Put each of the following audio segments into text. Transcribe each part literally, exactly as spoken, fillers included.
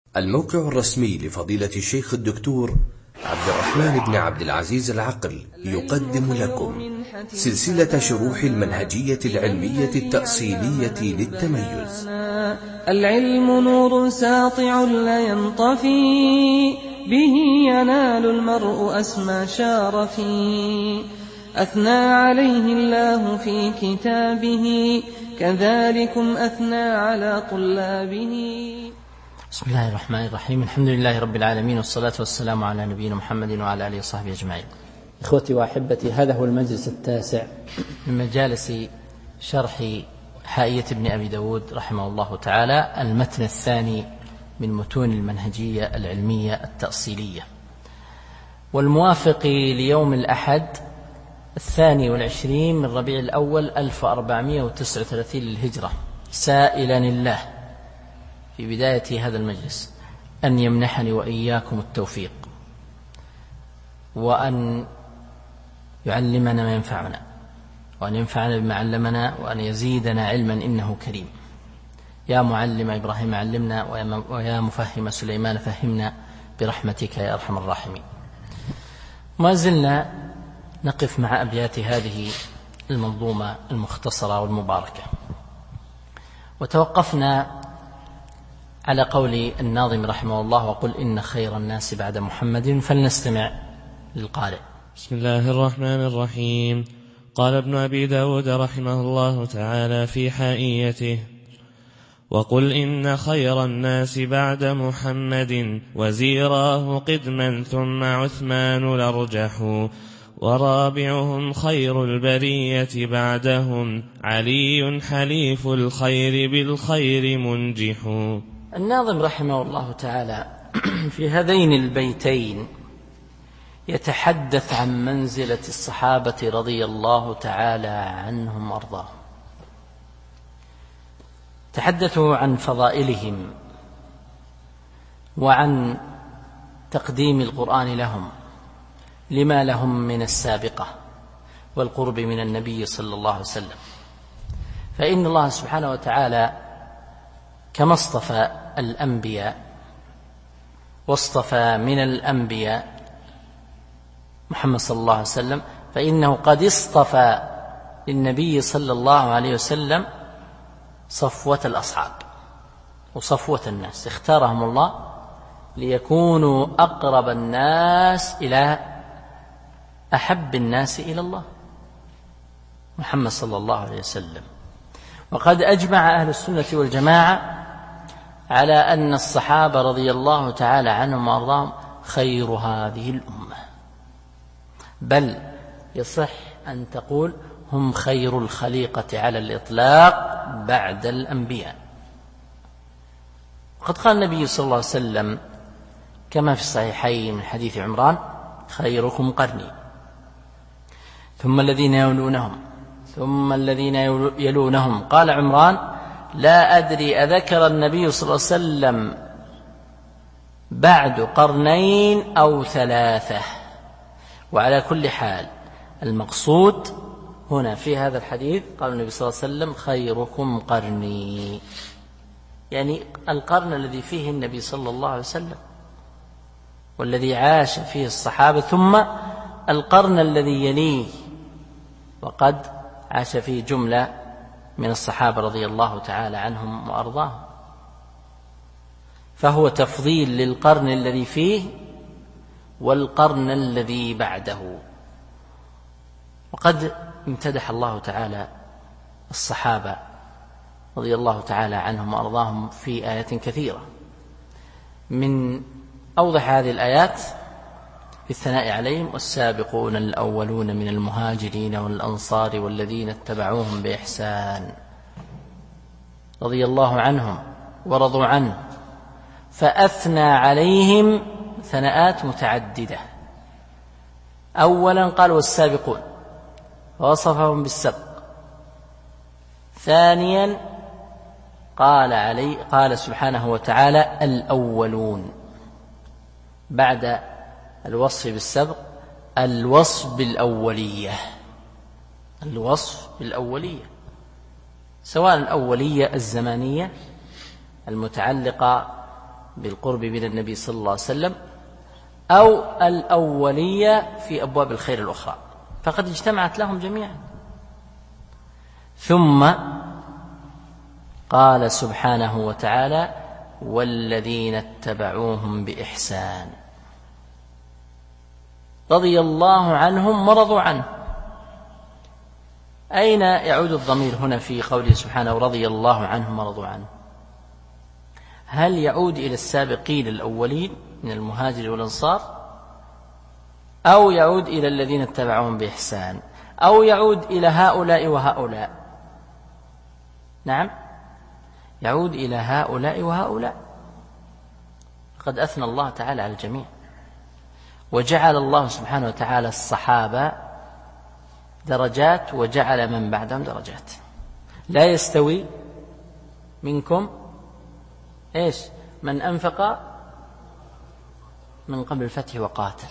الموقع الرسمي لفضيلة الشيخ الدكتور عبد الرحمن بن عبد العزيز العقل يقدم لكم سلسلة شروح المنهجية العلمية التأصيلية للتميز. العلم نور ساطع لا ينطفي، به ينال المرء أسمى شارفي. أثنى عليه الله في كتابه، كذلكم أثنى على طلابه. بسم الله الرحمن الرحيم. الحمد لله رب العالمين، والصلاة والسلام على نبينا محمد وعلى آله وصحبه أجمعين. إخوتي وأحبتي، هذا هو المجلس التاسع من مجالس شرح حائية ابن أبي داود رحمه الله تعالى، المتن الثاني من متون المنهجية العلمية التأصيلية، والموافق ليوم الأحد الثاني والعشرين من ربيع الأول ألف وأربعمائة وتسعة وثلاثين للهجرة، سائلا الله في بداية هذا المجلس أن يمنحني وإياكم التوفيق، وأن يعلمنا ما ينفعنا، وأن ينفعنا بما علمنا، وأن يزيدنا علما إنه كريم. يا معلم إبراهيم علمنا، ويا مفهم سليمان فهمنا، برحمتك يا أرحم الراحمين. ما زلنا نقف مع أبيات هذه المنظومة المختصرة والمباركة، وتوقفنا على قول الناظم رحمه الله: وقل إن خير الناس بعد محمد. فلنستمع للقارئ. بسم الله الرحمن الرحيم. قال ابن أبي داود رحمه الله تعالى في حائيته: وقل إن خير الناس بعد محمد، وزيراه قدما ثم عثمان الأرجح، ورابعهم خير البرية بعدهم، علي حليف الخير بالخير منجح. الناظم رحمه الله تعالى في هذين البيتين يتحدث عن منزلة الصحابة رضي الله تعالى عنهم وارضاهم، تحدثوا عن فضائلهم وعن تقديم القرآن لهم لما لهم من السابقة والقرب من النبي صلى الله عليه وسلم. فإن الله سبحانه وتعالى كما اصطفى الأنبياء واصطفى من الأنبياء محمد صلى الله عليه وسلم، فإنه قد اصطفى للنبي صلى الله عليه وسلم صفوة الأصحاب وصفوة الناس، اختارهم الله ليكونوا أقرب الناس إلى أحب الناس إلى الله، محمد صلى الله عليه وسلم. وقد أجمع أهل السنة والجماعة على أن الصحابة رضي الله تعالى عنهم وأرضاهم خير هذه الأمة، بل يصح أن تقول هم خير الخليقة على الإطلاق بعد الأنبياء. وقد قال النبي صلى الله عليه وسلم كما في الصحيحين من حديث عمران: خيركم قرني، ثم الذين يلونهم، ثم الذين يلونهم. قال عمران: لا أدري أذكر النبي صلى الله عليه وسلم بعد قرنين أو ثلاثة. وعلى كل حال المقصود هنا في هذا الحديث قال النبي صلى الله عليه وسلم: خيركم قرني، يعني القرن الذي فيه النبي صلى الله عليه وسلم والذي عاش فيه الصحابة، ثم القرن الذي يليه وقد عاش فيه جملة من الصحابة رضي الله تعالى عنهم وأرضاهم، فهو تفضيل للقرن الذي فيه والقرن الذي بعده. وقد امتدح الله تعالى الصحابة رضي الله تعالى عنهم وأرضاهم في آيات كثيرة، من أوضح هذه الآيات في الثناء عليهم: والسابقون الأولون من المهاجرين والأنصار والذين اتبعوهم بإحسان رضي الله عنهم ورضوا عنه. فأثنى عليهم ثناءات متعددة. أولا قال: والسابقون، ووصفهم بالسبق. ثانيا قال علي قال سبحانه وتعالى: الأولون، بعد الوصف بالسبق الوصف بالأولية، الوصف بالأولية، سواء الأولية الزمانية المتعلقة بالقرب من النبي صلى الله عليه وسلم أو الأولية في أبواب الخير الأخرى، فقد اجتمعت لهم جميعا. ثم قال سبحانه وتعالى: والذين اتبعوهم بإحسان رضي الله عنهم ورضوا عنه. أين يعود الضمير هنا في قوله سبحانه رضي الله عنهم ورضوا عنه؟ هل يعود إلى السابقين الأولين من المهاجر والأنصار، أو يعود إلى الذين اتبعوهم بإحسان، أو يعود إلى هؤلاء وهؤلاء؟ نعم، يعود إلى هؤلاء وهؤلاء. قد أثنى الله تعالى على الجميع، وجعل الله سبحانه وتعالى الصحابة درجات وجعل من بعدهم درجات. لا يستوي منكم إيش من أنفق من قبل الفتح وقاتل،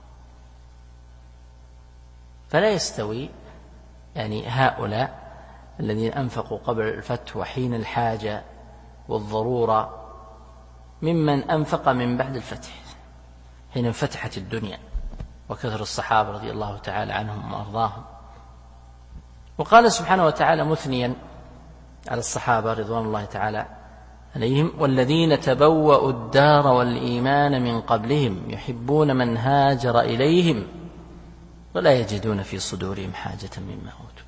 فلا يستوي يعني هؤلاء الذين أنفقوا قبل الفتح وحين الحاجة والضرورة ممن أنفق من بعد الفتح حين انفتحت الدنيا وكثر الصحابة رضي الله تعالى عنهم وأرضاهم. وقال سبحانه وتعالى مثنيا على الصحابة رضوان الله تعالى عليهم: والذين تبوأوا الدار والإيمان من قبلهم يحبون من هاجر إليهم ولا يجدون في صدورهم حاجة مما أوتوا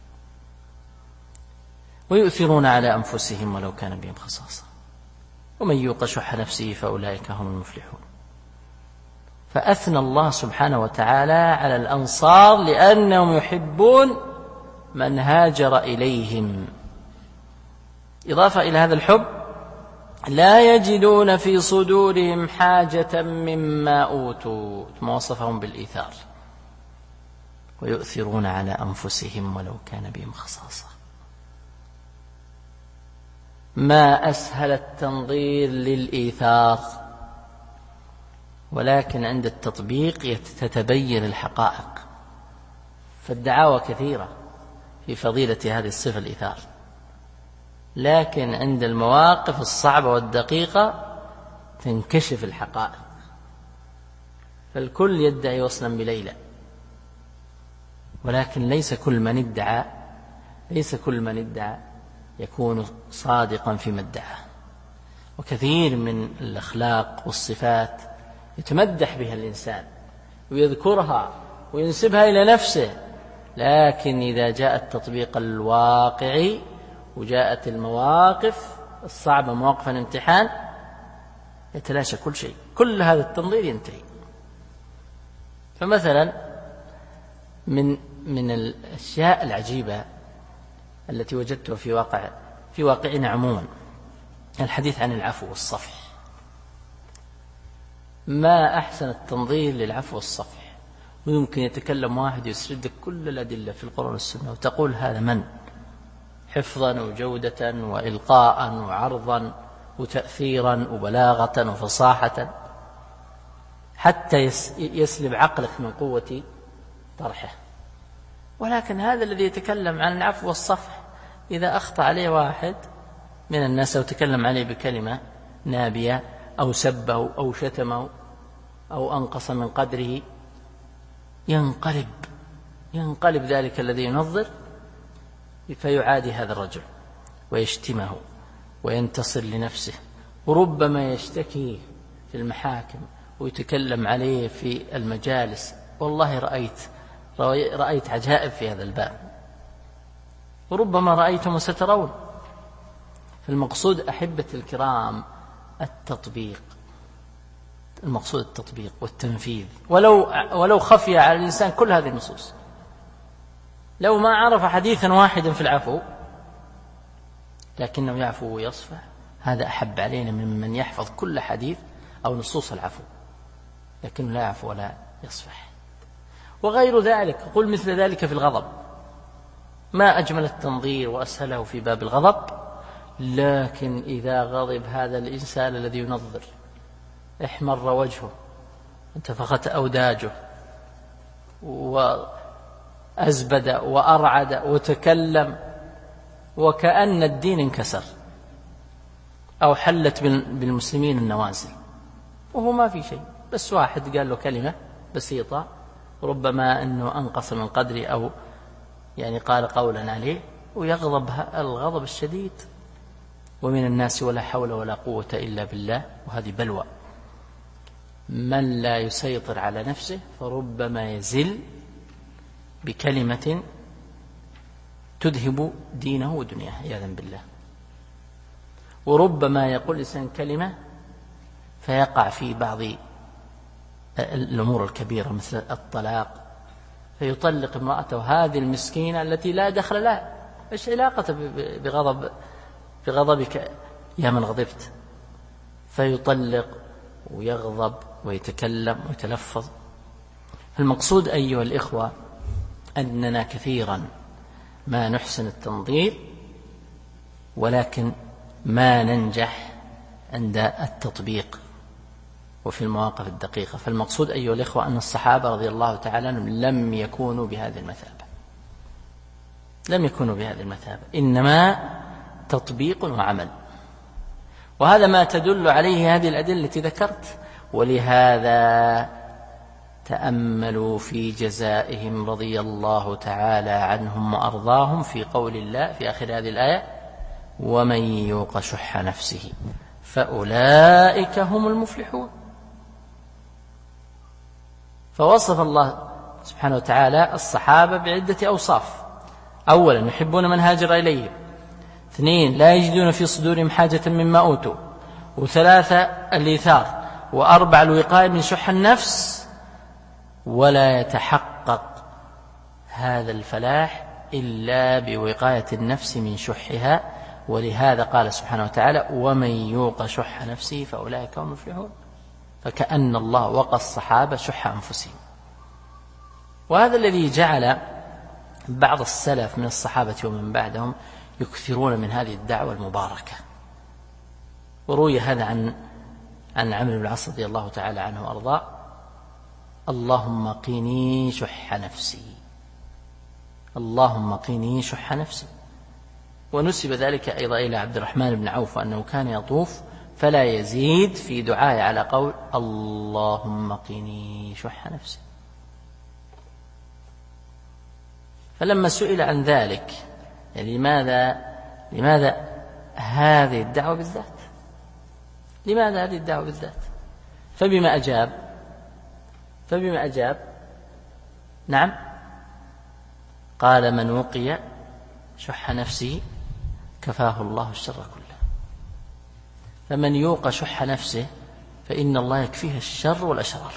ويؤثرون على أنفسهم ولو كان بهم خصاصة ومن يوق شح نفسه فأولئك هم المفلحون. فأثنى الله سبحانه وتعالى على الأنصار لأنهم يحبون من هاجر إليهم، إضافة إلى هذا الحب لا يجدون في صدورهم حاجة مما أوتوا، ثم وصفهم بالإيثار ويؤثرون على أنفسهم ولو كان بهم خصاصة. ما أسهل التنظير للإيثار، ولكن عند التطبيق تتبين الحقائق. فالدعاوى كثيرة في فضيلة هذه الصفة الإيثار، لكن عند المواقف الصعبة والدقيقة تنكشف الحقائق. فالكل يدعي وصلا بليلى، ولكن ليس كل من ادعى ليس كل من ادعى يكون صادقا فيما ادعى. وكثير من الأخلاق والصفات يتمدح بها الإنسان ويذكرها وينسبها إلى نفسه، لكن إذا جاء التطبيق الواقعي وجاءت المواقف الصعبة مواقف الامتحان يتلاشى كل شيء، كل هذا التنظير ينتهي. فمثلا من من الأشياء العجيبة التي وجدتها في واقع في واقعنا عموما الحديث عن العفو والصفح. ما أحسن التنظير للعفو والصفح، ويمكن يتكلم واحد يسرد كل الأدلة في القرآن والسنة وتقول هذا من حفظا وجودة وإلقاء وعرضا وتأثيرا وبلاغة وفصاحة، حتى يسلب عقلك من قوة طرحه. ولكن هذا الذي يتكلم عن العفو والصفح إذا أخطأ عليه واحد من الناس أو تكلم عليه بكلمة نابية أو سبه أو شتمه أو أنقص من قدره، ينقلب ينقلب ذلك الذي ينظر فيعادي هذا الرجل ويشتمه وينتصر لنفسه، وربما يشتكي في المحاكم ويتكلم عليه في المجالس. والله رأيت رأيت عجائب في هذا الباب، وربما رأيتم وسترون. فالمقصود أحبة الكرام التطبيق، المقصود التطبيق والتنفيذ، ولو ولو خفي على الإنسان كل هذه النصوص. لو ما عرف حديثا واحدا في العفو لكنه يعفو ويصفح، هذا أحب علينا ممن يحفظ كل حديث أو نصوص العفو لكنه لا يعفو ولا يصفح. وغير ذلك، قل مثل ذلك في الغضب. ما أجمل التنظير وأسهله في باب الغضب، لكن إذا غضب هذا الإنسان الذي ينظر احمر وجهه انتفخت أوداجه وأزبد وأرعد وتكلم وكأن الدين انكسر أو حلت بالمسلمين النوازل. وهو ما في شيء، بس واحد قال له كلمة بسيطة ربما أنه أنقص من قدره أو يعني قال قولا عليه ويغضب الغضب الشديد. ومن الناس ولا حول ولا قوة إلا بالله، وهذه بلوى. من لا يسيطر على نفسه فربما يزل بكلمة تذهب دينه ودنياه عياذا بالله. وربما يقول الإنسان كلمة فيقع في بعض الأمور الكبيرة مثل الطلاق، فيطلق امرأته هذه المسكينة التي لا دخل لها، إيش علاقة بغضب بغضبك يا من غضبت؟ فيطلق ويغضب ويتكلم ويتلفظ. المقصود أيها الإخوة أننا كثيرا ما نحسن التنظير ولكن ما ننجح عند التطبيق وفي المواقف الدقيقة. فالمقصود أيها الإخوة أن الصحابة رضي الله تعالى عنهم لم يكونوا بهذه المثابة، لم يكونوا بهذه المثابة، إنما تطبيق وعمل. وهذا ما تدل عليه هذه الأدلة التي ذكرت. ولهذا تأملوا في جزائهم رضي الله تعالى عنهم وأرضاهم في قول الله في آخر هذه الآية: ومن يوق شح نفسه فأولئك هم المفلحون. فوصف الله سبحانه وتعالى الصحابة بعدة أوصاف: أولا يحبون من هاجر إليهم، اثنين لا يجدون في صدورهم حاجة مما أوتوا، وثلاثة الإيثار، وأربع الوقاية من شح النفس. ولا يتحقق هذا الفلاح إلا بوقاية النفس من شحها. ولهذا قال سبحانه وتعالى: ومن يوق شح نفسه فأولئك هم المفلحون. فكأن الله وقى الصحابة شح أنفسهم. وهذا الذي جعل بعض السلف من الصحابة ومن بعدهم يكثرون من هذه الدعوة المباركة. وروي هذا عن عن عمرو بن العاص رضي الله تعالى عنه وأرضاه: اللهم قني شح نفسي، اللهم قني شح نفسي. ونسب ذلك أيضا إلى عبد الرحمن بن عوف أنه كان يطوف فلا يزيد في دعائه على قول اللهم قني شح نفسي. فلما سئل عن ذلك يعني لماذا لماذا هذه الدعوة بالذات، لماذا هذه الدعوة بالذات؟ فبما أجاب فبما أجاب نعم قال: من وقي شح نفسه كفاه الله الشر كله. فمن يوق شح نفسه فإن الله يكفيه الشر والأشرار.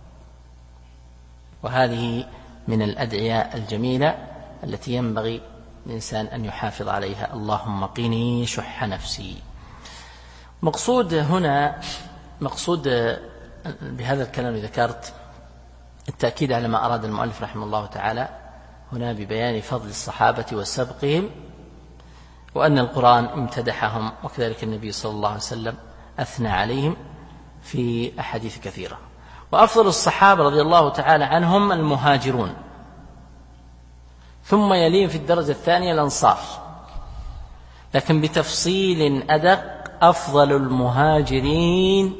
وهذه من الأدعياء الجميلة التي ينبغي الإنسان أن يحافظ عليها: اللهم قني شح نفسي. مقصود هنا مقصود بهذا الكلام ذكرت التأكيد على ما أراد المؤلف رحمه الله تعالى هنا ببيان فضل الصحابة وسبقهم، وأن القرآن امتدحهم، وكذلك النبي صلى الله عليه وسلم أثنى عليهم في أحاديث كثيرة. وأفضل الصحابة رضي الله تعالى عنهم المهاجرون، ثم يليهم في الدرجة الثانية الأنصار، لكن بتفصيل أدق: أفضل المهاجرين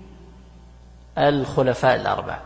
الخلفاء الأربعة،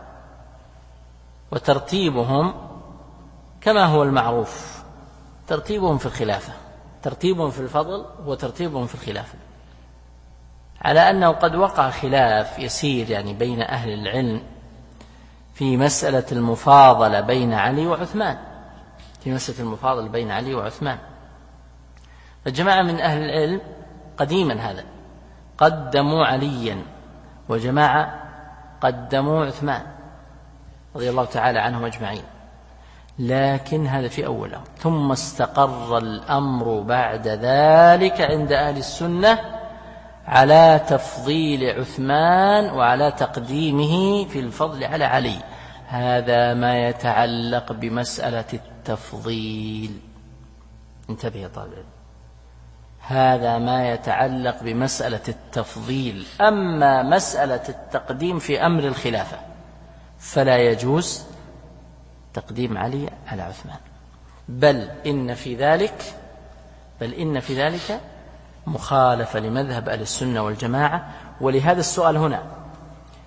وترتيبهم كما هو المعروف، ترتيبهم في الخلافة، ترتيبهم في الفضل وترتيبهم في الخلافة، على أنه قد وقع خلاف يسير يعني بين أهل العلم في مسألة المفاضلة بين علي وعثمان، في مسألة المفاضلة بين علي وعثمان. فجماعة من أهل العلم قديما هذا قدموا عليا، وجماعة قدموا عثمان رضي الله تعالى عنهم أجمعين، لكن هذا في أوله. ثم استقر الأمر بعد ذلك عند أهل السنة على تفضيل عثمان وعلى تقديمه في الفضل على علي. هذا ما يتعلق بمسألة التفضيل. انتبه يا طالب، هذا ما يتعلق بمسألة التفضيل. أما مسألة التقديم في أمر الخلافة فلا يجوز تقديم علي على عثمان، بل إن في ذلك بل إن في ذلك مخالفة لمذهب أهل السنة والجماعة. ولهذا السؤال هنا: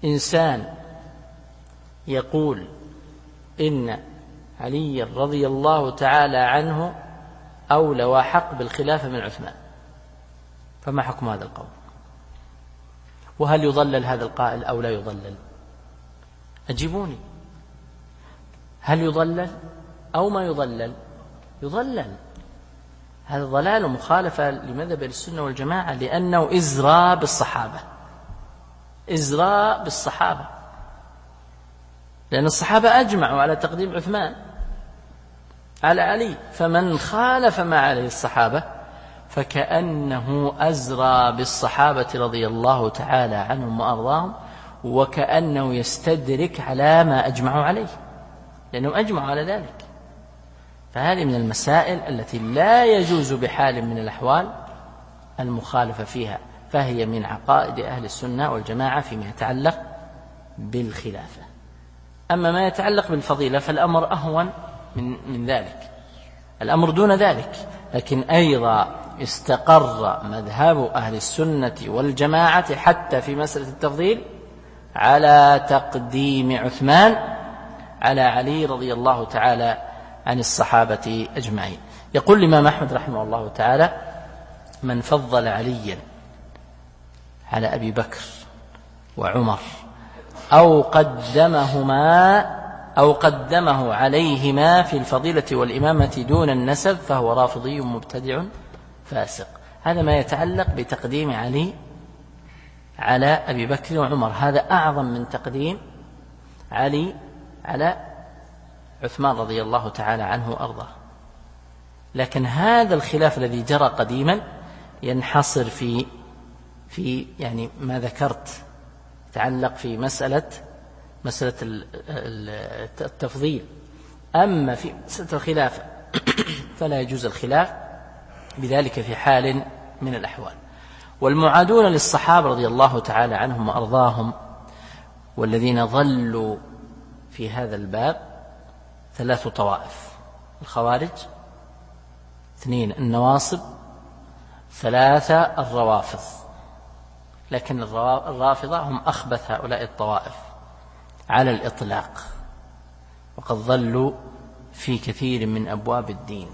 إنسان يقول إن علي رضي الله تعالى عنه أولى وأحق بالخلافة من عثمان، فما حكم هذا القول؟ وهل يضلل هذا القائل أو لا يضلل؟ أجيبوني، هل يضلل أو ما يضلل؟ يضلل. هذا ضلال ومخالفة لمذهب السنة والجماعة، لأنه إزراء بالصحابة، إزراء بالصحابة، لأن الصحابة أجمعوا على تقديم عثمان على علي، فمن خالف ما عليه الصحابة فكأنه أزرى بالصحابة رضي الله تعالى عنهم وأرضاهم، وكأنه يستدرك على ما أجمعوا عليه، لأنهم أجمعوا على ذلك. فهذه من المسائل التي لا يجوز بحال من الأحوال المخالفة فيها، فهي من عقائد أهل السنة والجماعة فيما يتعلق بالخلافة. أما ما يتعلق بالفضيلة فالأمر أهون من, من ذلك، الأمر دون ذلك. لكن أيضا استقر مذهب أهل السنة والجماعة حتى في مسألة التفضيل على تقديم عثمان على علي رضي الله تعالى عن الصحابة أجمعين. يقول الإمام أحمد رحمه الله تعالى: من فضل عليا على أبي بكر وعمر أو قدمهما أو قدمه عليهما في الفضيلة والإمامة دون النسب فهو رافضي مبتدع فاسق. هذا ما يتعلق بتقديم علي على أبي بكر وعمر، هذا أعظم من تقديم علي على عثمان رضي الله تعالى عنه وأرضاه. لكن هذا الخلاف الذي جرى قديما ينحصر في في يعني ما ذكرت، يتعلق في مسألة مسألة التفضيل. أما في مسألة الخلافة فلا يجوز الخلاف بذلك في حال من الأحوال. والمعادون للصحابة رضي الله تعالى عنهم وأرضاهم والذين ظلوا في هذا الباب ثلاث طوائف: الخوارج، اثنين النواصب، ثلاثة الروافض. لكن الرافضة هم أخبث هؤلاء الطوائف على الإطلاق، وقد ظلوا في كثير من أبواب الدين.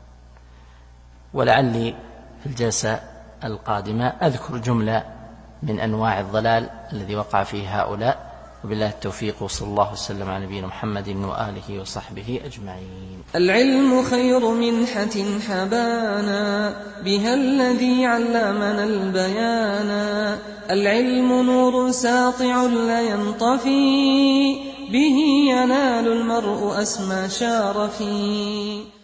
ولعلي في الجلسة القادمة أذكر جملة من أنواع الضلال الذي وقع فيه هؤلاء. وبالله التوفيق، وصلى الله وسلم على نبينا محمد وآله وصحبه أجمعين. العلم خير منحة حبانا بها الذي علمنا البيانا، العلم نور ساطع لا ينطفي به ينال المرء أسمى شارفي.